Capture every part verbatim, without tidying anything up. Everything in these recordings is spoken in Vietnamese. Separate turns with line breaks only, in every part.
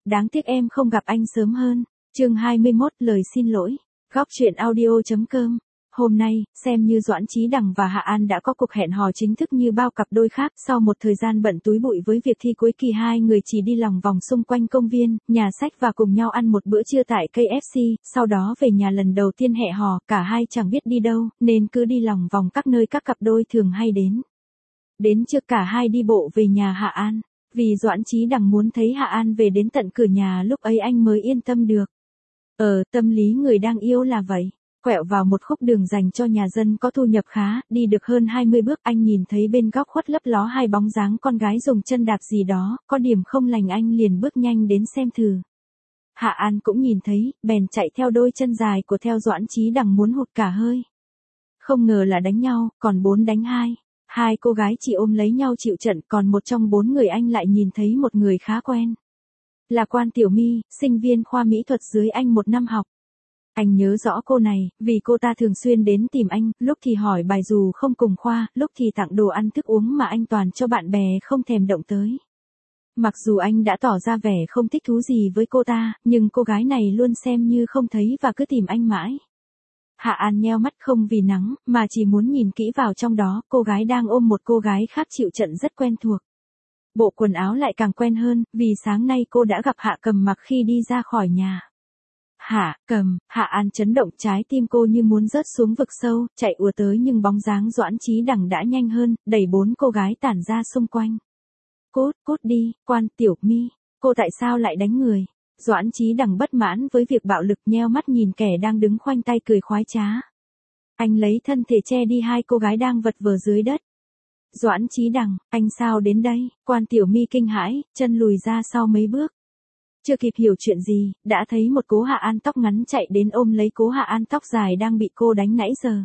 đáng tiếc em không gặp anh sớm hơn. Chương hai mươi mốt, lời xin lỗi. Góc truyện audio chấm com. Hôm nay, xem như Doãn Chí Đằng và Hạ An đã có cuộc hẹn hò chính thức như bao cặp đôi khác. Sau một thời gian bận túi bụi với việc thi cuối kỳ, hai người chỉ đi lòng vòng xung quanh công viên, nhà sách và cùng nhau ăn một bữa trưa tại ca ép xê. Sau đó về nhà. Lần đầu tiên hẹn hò, cả hai chẳng biết đi đâu, nên cứ đi lòng vòng các nơi các cặp đôi thường hay đến. Đến trước cả hai đi bộ về nhà Hạ An. Vì Doãn Chí Đằng muốn thấy Hạ An về đến tận cửa nhà, lúc ấy anh mới yên tâm được. Ờ, tâm lý người đang yêu là vậy. Quẹo vào một khúc đường dành cho nhà dân có thu nhập khá, đi được hơn hai mươi bước anh nhìn thấy bên góc khuất lấp ló hai bóng dáng con gái dùng chân đạp gì đó, có điểm không lành anh liền bước nhanh đến xem thử. Hạ An cũng nhìn thấy, bèn chạy theo đôi chân dài của theo Doãn Chí Đằng muốn hụt cả hơi. Không ngờ là đánh nhau, còn bốn đánh hai. Hai cô gái chỉ ôm lấy nhau chịu trận, còn một trong bốn người anh lại nhìn thấy một người khá quen. Là Quan Tiểu My, sinh viên khoa mỹ thuật dưới anh một năm học. Anh nhớ rõ cô này, vì cô ta thường xuyên đến tìm anh, lúc thì hỏi bài dù không cùng khoa, lúc thì tặng đồ ăn thức uống mà anh toàn cho bạn bè không thèm động tới. Mặc dù anh đã tỏ ra vẻ không thích thú gì với cô ta, nhưng cô gái này luôn xem như không thấy và cứ tìm anh mãi. Hạ An nheo mắt không vì nắng, mà chỉ muốn nhìn kỹ vào trong đó, cô gái đang ôm một cô gái khác chịu trận rất quen thuộc. Bộ quần áo lại càng quen hơn, vì sáng nay cô đã gặp Hạ Cầm mặc khi đi ra khỏi nhà. Hạ Cầm, Hạ An chấn động, trái tim cô như muốn rớt xuống vực sâu, chạy ùa tới nhưng bóng dáng Doãn Chí Đằng đã nhanh hơn, đẩy bốn cô gái tản ra xung quanh. Cút, cút đi, Quan Tiểu My, cô tại sao lại đánh người? Doãn Chí Đằng bất mãn với việc bạo lực, nheo mắt nhìn kẻ đang đứng khoanh tay cười khoái trá. Anh lấy thân thể che đi hai cô gái đang vật vờ dưới đất. Doãn Chí Đằng, anh sao đến đây? Quan Tiểu My kinh hãi, chân lùi ra sau mấy bước. Chưa kịp hiểu chuyện gì, đã thấy một cố Hạ An tóc ngắn chạy đến ôm lấy cố Hạ An tóc dài đang bị cô đánh nãy giờ.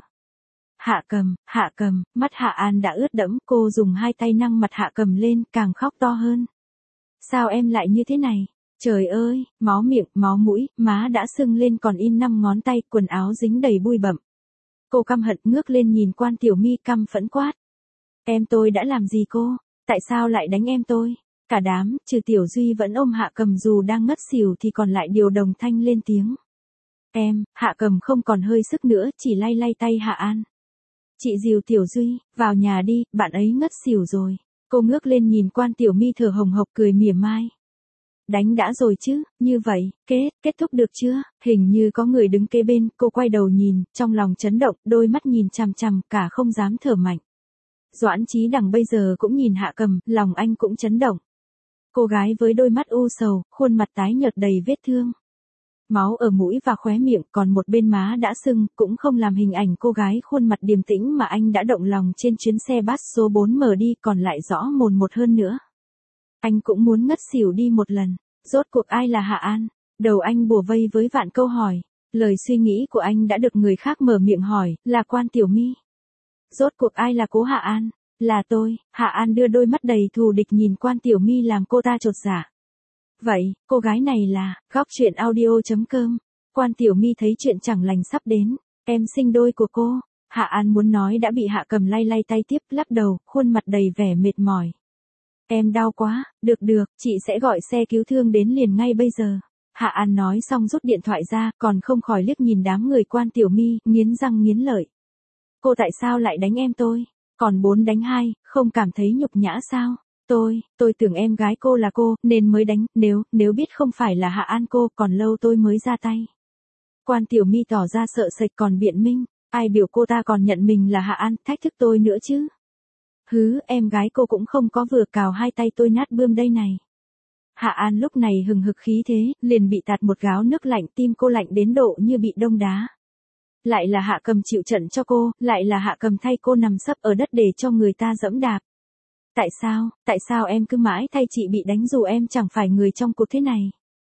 Hạ Cầm, Hạ Cầm, mắt Hạ An đã ướt đẫm, cô dùng hai tay nâng mặt Hạ Cầm lên, càng khóc to hơn. Sao em lại như thế này? Trời ơi, máu miệng, máu mũi, má đã sưng lên còn in năm ngón tay, quần áo dính đầy bụi bặm. Cô căm hận ngước lên nhìn Quan Tiểu My căm phẫn quát. Em tôi đã làm gì cô? Tại sao lại đánh em tôi? Cả đám, trừ Tiểu Duy vẫn ôm Hạ Cầm dù đang ngất xỉu thì còn lại đều đồng thanh lên tiếng. Em, Hạ Cầm không còn hơi sức nữa, chỉ lay lay tay Hạ An. Chị dìu Tiểu Duy, vào nhà đi, bạn ấy ngất xỉu rồi. Cô ngước lên nhìn Quan Tiểu My thở hồng hộc cười mỉa mai. Đánh đã rồi chứ, như vậy, kết, kết thúc được chưa? Hình như có người đứng kế bên, cô quay đầu nhìn, trong lòng chấn động, đôi mắt nhìn chằm chằm, cả không dám thở mạnh. Doãn Chí Đằng bây giờ cũng nhìn Hạ Cầm, lòng anh cũng chấn động. Cô gái với đôi mắt u sầu, khuôn mặt tái nhợt đầy vết thương. Máu ở mũi và khóe miệng, còn một bên má đã sưng, cũng không làm hình ảnh cô gái khuôn mặt điềm tĩnh mà anh đã động lòng trên chuyến xe bus số bốn mở đi còn lại rõ mồn một hơn nữa. Anh cũng muốn ngất xỉu đi một lần. Rốt cuộc ai là Hạ An? Đầu anh bủa vây với vạn câu hỏi. Lời suy nghĩ của anh đã được người khác mở miệng hỏi, là Quan Tiểu My. Rốt cuộc ai là cố Hạ An? Là tôi. Hạ An đưa đôi mắt đầy thù địch nhìn Quan Tiểu My làm cô ta chột dạ. Vậy, cô gái này là, góc truyện audio chấm com. Quan Tiểu My thấy chuyện chẳng lành sắp đến. Em sinh đôi của cô. Hạ An muốn nói đã bị Hạ Cầm lay lay tay tiếp, lắc đầu, khuôn mặt đầy vẻ mệt mỏi. Em đau quá, được được, chị sẽ gọi xe cứu thương đến liền ngay bây giờ. Hạ An nói xong rút điện thoại ra, còn không khỏi liếc nhìn đám người Quan Tiểu My, nghiến răng nghiến lợi. Cô tại sao lại đánh em tôi? Còn bốn đánh hai, không cảm thấy nhục nhã sao? Tôi, tôi tưởng em gái cô là cô, nên mới đánh, nếu, nếu biết không phải là Hạ An cô, còn lâu tôi mới ra tay. Quan Tiểu My tỏ ra sợ sệt còn biện minh, ai biểu cô ta còn nhận mình là Hạ An, thách thức tôi nữa chứ? Hứ, em gái cô cũng không có vừa cào hai tay tôi nát bươm đây này. Hạ An lúc này hừng hực khí thế, liền bị tạt một gáo nước lạnh, tim cô lạnh đến độ như bị đông đá. Lại là Hạ Cầm chịu trận cho cô, lại là Hạ Cầm thay cô nằm sấp ở đất để cho người ta dẫm đạp. Tại sao, tại sao em cứ mãi thay chị bị đánh dù em chẳng phải người trong cuộc thế này?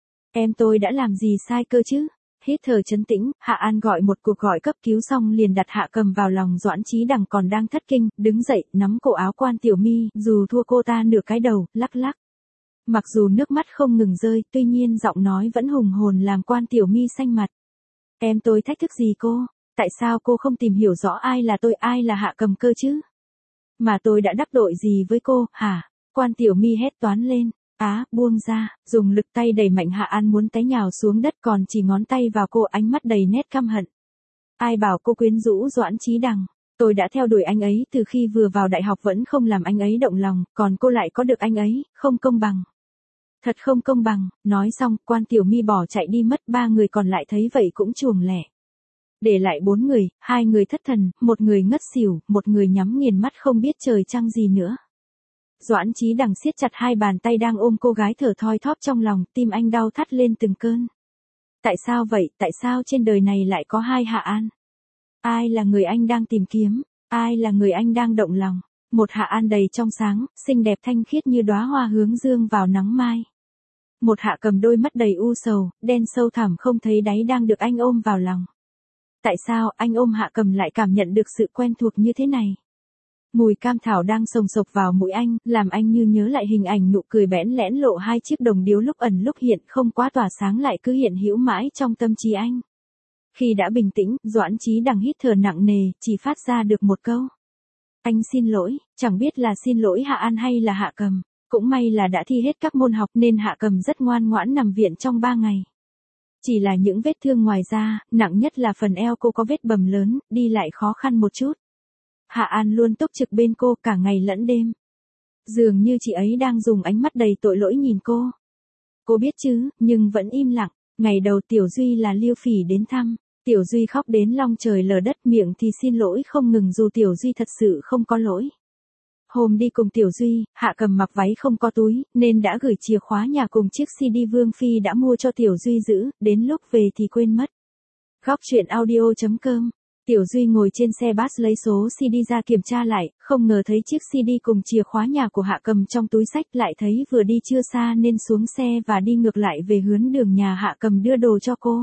Em tôi đã làm gì sai cơ chứ? Hít thở trấn tĩnh, Hạ An gọi một cuộc gọi cấp cứu xong liền đặt Hạ Cầm vào lòng Doãn Chí Đằng còn đang thất kinh, đứng dậy, nắm cổ áo Quan Tiểu My, dù thua cô ta nửa cái đầu, lắc lắc. Mặc dù nước mắt không ngừng rơi, tuy nhiên giọng nói vẫn hùng hồn làm Quan Tiểu My xanh mặt. Em tôi thách thức gì cô? Tại sao cô không tìm hiểu rõ ai là tôi, ai là Hạ Cầm cơ chứ? Mà tôi đã đắc tội gì với cô, hả? Quan Tiểu My hét toán lên. Á, buông ra, dùng lực tay đẩy mạnh Hạ An muốn té nhào xuống đất còn chỉ ngón tay vào cô, ánh mắt đầy nét căm hận. Ai bảo cô quyến rũ Doãn Chí Đằng, tôi đã theo đuổi anh ấy từ khi vừa vào đại học vẫn không làm anh ấy động lòng, còn cô lại có được anh ấy, không công bằng. Thật không công bằng, nói xong, Quan Tiểu My bỏ chạy đi mất, ba người còn lại thấy vậy cũng chuồng lẻ. Để lại bốn người, hai người thất thần, một người ngất xỉu, một người nhắm nghiền mắt không biết trời trăng gì nữa. Doãn Chí Đằng siết chặt hai bàn tay đang ôm cô gái thở thoi thóp trong lòng, tim anh đau thắt lên từng cơn. Tại sao vậy, tại sao trên đời này lại có hai Hạ An? Ai là người anh đang tìm kiếm? Ai là người anh đang động lòng? Một Hạ An đầy trong sáng, xinh đẹp thanh khiết như đóa hoa hướng dương vào nắng mai. Một Hạ Cầm đôi mắt đầy u sầu, đen sâu thẳm không thấy đáy đang được anh ôm vào lòng. Tại sao anh ôm Hạ Cầm lại cảm nhận được sự quen thuộc như thế này? Mùi cam thảo đang sồng sộc vào mũi anh, làm anh như nhớ lại hình ảnh nụ cười bẽn lẽn lộ hai chiếc đồng điếu lúc ẩn lúc hiện, không quá tỏa sáng lại cứ hiện hữu mãi trong tâm trí anh. Khi đã bình tĩnh, Doãn Chí Đằng hít thở nặng nề, chỉ phát ra được một câu. Anh xin lỗi, chẳng biết là xin lỗi Hạ An hay là Hạ Cầm. Cũng may là đã thi hết các môn học nên Hạ Cầm rất ngoan ngoãn nằm viện trong ba ngày. Chỉ là những vết thương ngoài da, nặng nhất là phần eo cô có vết bầm lớn, đi lại khó khăn một chút. Hạ An luôn túc trực bên cô cả ngày lẫn đêm. Dường như chị ấy đang dùng ánh mắt đầy tội lỗi nhìn cô. Cô biết chứ, nhưng vẫn im lặng. Ngày đầu Tiểu Duy là Liêu Phỉ đến thăm. Tiểu Duy khóc đến long trời lở đất, miệng thì xin lỗi không ngừng dù Tiểu Duy thật sự không có lỗi. Hôm đi cùng Tiểu Duy, Hạ Cầm mặc váy không có túi, nên đã gửi chìa khóa nhà cùng chiếc xê đê Vương Phi đã mua cho Tiểu Duy giữ, đến lúc về thì quên mất. Góc truyện audio chấm com. Tiểu Duy ngồi trên xe bus lấy số xê đê ra kiểm tra lại, không ngờ thấy chiếc xê đê cùng chìa khóa nhà của Hạ Cầm trong túi xách, lại thấy vừa đi chưa xa nên xuống xe và đi ngược lại về hướng đường nhà Hạ Cầm đưa đồ cho cô.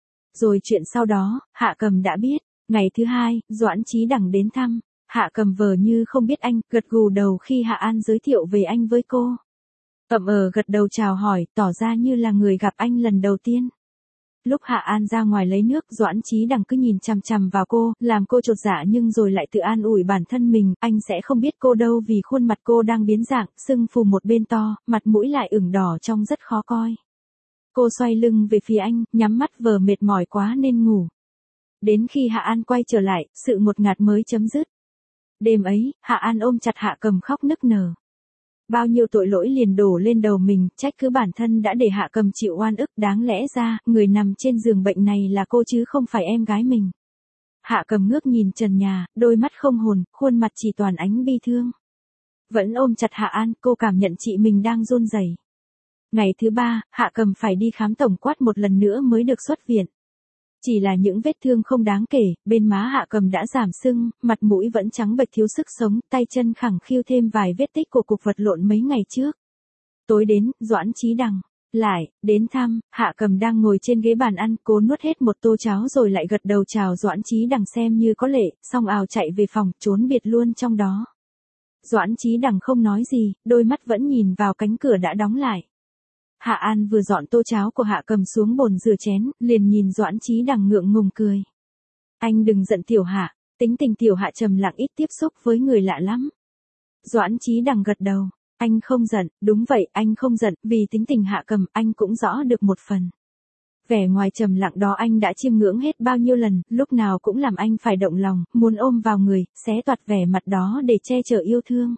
Rồi chuyện sau đó, Hạ Cầm đã biết. Ngày thứ hai, Doãn Chí Đằng đến thăm. Hạ Cầm vờ như không biết anh, gật gù đầu khi Hạ An giới thiệu về anh với cô. Ậm ờ gật đầu chào hỏi, tỏ ra như là người gặp anh lần đầu tiên. Lúc Hạ An ra ngoài lấy nước, Doãn Chí Đằng cứ nhìn chằm chằm vào cô, làm cô chột dạ nhưng rồi lại tự an ủi bản thân mình, anh sẽ không biết cô đâu vì khuôn mặt cô đang biến dạng, sưng phù một bên to, mặt mũi lại ửng đỏ trông rất khó coi. Cô xoay lưng về phía anh, nhắm mắt vờ mệt mỏi quá nên ngủ. Đến khi Hạ An quay trở lại, sự ngột ngạt mới chấm dứt. Đêm ấy, Hạ An ôm chặt Hạ Cầm khóc nức nở. Bao nhiêu tội lỗi liền đổ lên đầu mình, trách cứ bản thân đã để Hạ Cầm chịu oan ức, đáng lẽ ra, người nằm trên giường bệnh này là cô chứ không phải em gái mình. Hạ Cầm ngước nhìn trần nhà, đôi mắt không hồn, khuôn mặt chỉ toàn ánh bi thương. Vẫn ôm chặt Hạ An, cô cảm nhận chị mình đang run rẩy. Ngày thứ ba, Hạ Cầm phải đi khám tổng quát một lần nữa mới được xuất viện. Chỉ là những vết thương không đáng kể, bên má Hạ Cầm đã giảm sưng, mặt mũi vẫn trắng bệch thiếu sức sống, tay chân khẳng khiu thêm vài vết tích của cuộc vật lộn mấy ngày trước. Tối đến, Doãn Chí Đằng lại đến thăm. Hạ Cầm đang ngồi trên ghế bàn ăn, cố nuốt hết một tô cháo rồi lại gật đầu chào Doãn Chí Đằng xem như có lệ, xong ào chạy về phòng, trốn biệt luôn trong đó. Doãn Chí Đằng không nói gì, đôi mắt vẫn nhìn vào cánh cửa đã đóng lại. Hạ An vừa dọn tô cháo của Hạ Cầm xuống bồn rửa chén, liền nhìn Doãn Chí Đằng ngượng ngùng cười. Anh đừng giận Tiểu Hạ, tính tình Tiểu Hạ trầm lặng ít tiếp xúc với người lạ lắm. Doãn Chí Đằng gật đầu, anh không giận, đúng vậy, anh không giận, vì tính tình Hạ Cầm anh cũng rõ được một phần. Vẻ ngoài trầm lặng đó anh đã chiêm ngưỡng hết bao nhiêu lần, lúc nào cũng làm anh phải động lòng, muốn ôm vào người, xé toạc vẻ mặt đó để che chở yêu thương.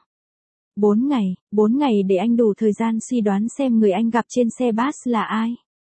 Bốn ngày, bốn ngày để anh đủ thời gian suy đoán xem người anh gặp trên xe bus là ai.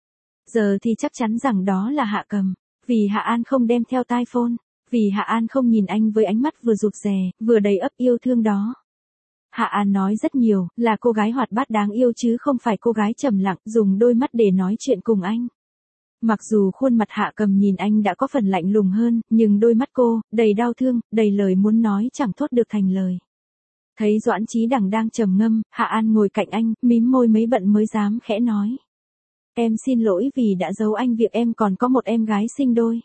Giờ thì chắc chắn rằng đó là Hạ Cầm, vì Hạ An không đem theo tai phone, vì Hạ An không nhìn anh với ánh mắt vừa rụt rè, vừa đầy ấp yêu thương đó. Hạ An nói rất nhiều, là cô gái hoạt bát đáng yêu chứ không phải cô gái trầm lặng, dùng đôi mắt để nói chuyện cùng anh. Mặc dù khuôn mặt Hạ Cầm nhìn anh đã có phần lạnh lùng hơn, nhưng đôi mắt cô, đầy đau thương, đầy lời muốn nói chẳng thốt được thành lời. Thấy Doãn Chí Đằng đang trầm ngâm, Hạ An ngồi cạnh anh, mím môi mấy bận mới dám khẽ nói. Em xin lỗi vì đã giấu anh việc em còn có một em gái sinh đôi.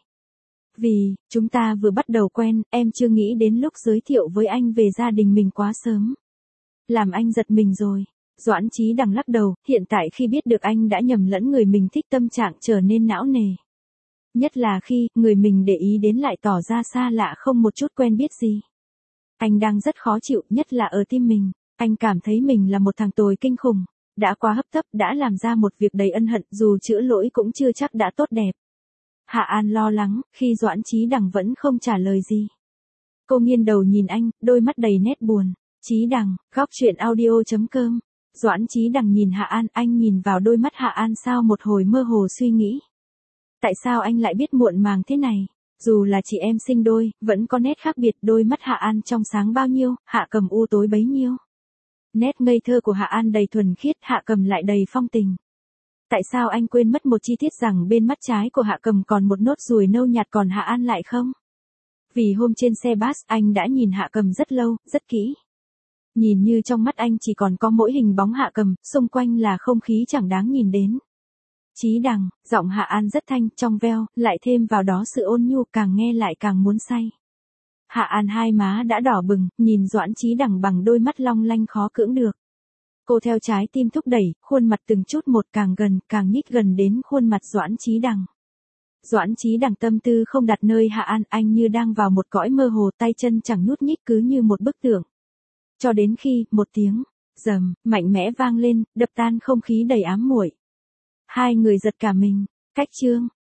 Vì, chúng ta vừa bắt đầu quen, em chưa nghĩ đến lúc giới thiệu với anh về gia đình mình quá sớm. Làm anh giật mình rồi. Doãn Chí Đằng lắc đầu, hiện tại khi biết được anh đã nhầm lẫn người mình thích tâm trạng trở nên não nề. Nhất là khi, người mình để ý đến lại tỏ ra xa lạ không một chút quen biết gì. Anh đang rất khó chịu, nhất là ở tim mình. Anh cảm thấy mình là một thằng tồi kinh khủng. đã quá hấp tấp, đã làm ra một việc đầy ân hận, dù chữa lỗi cũng chưa chắc đã tốt đẹp. Hạ An lo lắng, khi Doãn Chí Đằng vẫn không trả lời gì. Cô nghiêng đầu nhìn anh, đôi mắt đầy nét buồn. Chí Đằng, góc truyện audio chấm com. Doãn Chí Đằng nhìn Hạ An, anh nhìn vào đôi mắt Hạ An sau một hồi mơ hồ suy nghĩ. Tại sao anh lại biết muộn màng thế này? Dù là chị em sinh đôi, vẫn có nét khác biệt, đôi mắt Hạ An trong sáng bao nhiêu, Hạ Cầm u tối bấy nhiêu. Nét ngây thơ của Hạ An đầy thuần khiết, Hạ Cầm lại đầy phong tình. Tại sao anh quên mất một chi tiết rằng bên mắt trái của Hạ Cầm còn một nốt ruồi nâu nhạt, còn Hạ An lại không? Vì hôm trên xe bus anh đã nhìn Hạ Cầm rất lâu, rất kỹ. Nhìn như trong mắt anh chỉ còn có mỗi hình bóng Hạ Cầm, xung quanh là không khí chẳng đáng nhìn đến. Chí Đằng, giọng Hạ An rất thanh, trong veo, lại thêm vào đó sự ôn nhu, càng nghe lại càng muốn say. Hạ An hai má đã đỏ bừng, nhìn Doãn Chí Đằng bằng đôi mắt long lanh khó cưỡng được. Cô theo trái tim thúc đẩy, khuôn mặt từng chút một càng gần, càng nhích gần đến khuôn mặt Doãn Chí Đằng. Doãn Chí Đằng tâm tư không đặt nơi Hạ An, anh như đang vào một cõi mơ hồ, tay chân chẳng nhúc nhích, cứ như một bức tượng. Cho đến khi, một tiếng, rầm, mạnh mẽ vang lên, đập tan không khí đầy ám muội. Hai người giật cả mình, cách chương.